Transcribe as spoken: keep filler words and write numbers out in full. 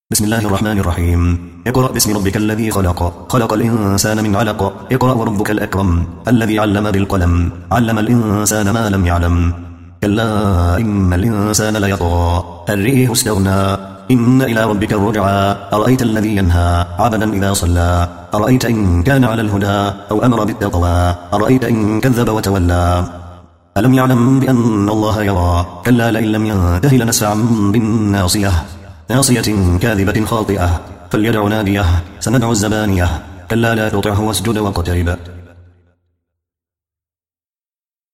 بسم الله الرحمن الرحيم. اقرأ باسم ربك الذي خلق خلق الإنسان من علق. اقرأ وربك الأكرم الذي علم بالقلم علم الإنسان ما لم يعلم. كلا إن الإنسان ليطغى أن رآه استغنى إن إلى ربك الرجعى. أرأيت الذي ينهى عبدا إذا صلى. أرأيت إن كان على الهدى أو أمر بالتقوى. أرأيت إن كذب وتولى. ألم يعلم بأن الله يرى. كلا لئن لم ينته لنسفعا بالناصية ناصية كاذبة خاطئة فليدع ناديه سندع الزبانية. كلا لا تطعه واسجد واقترب.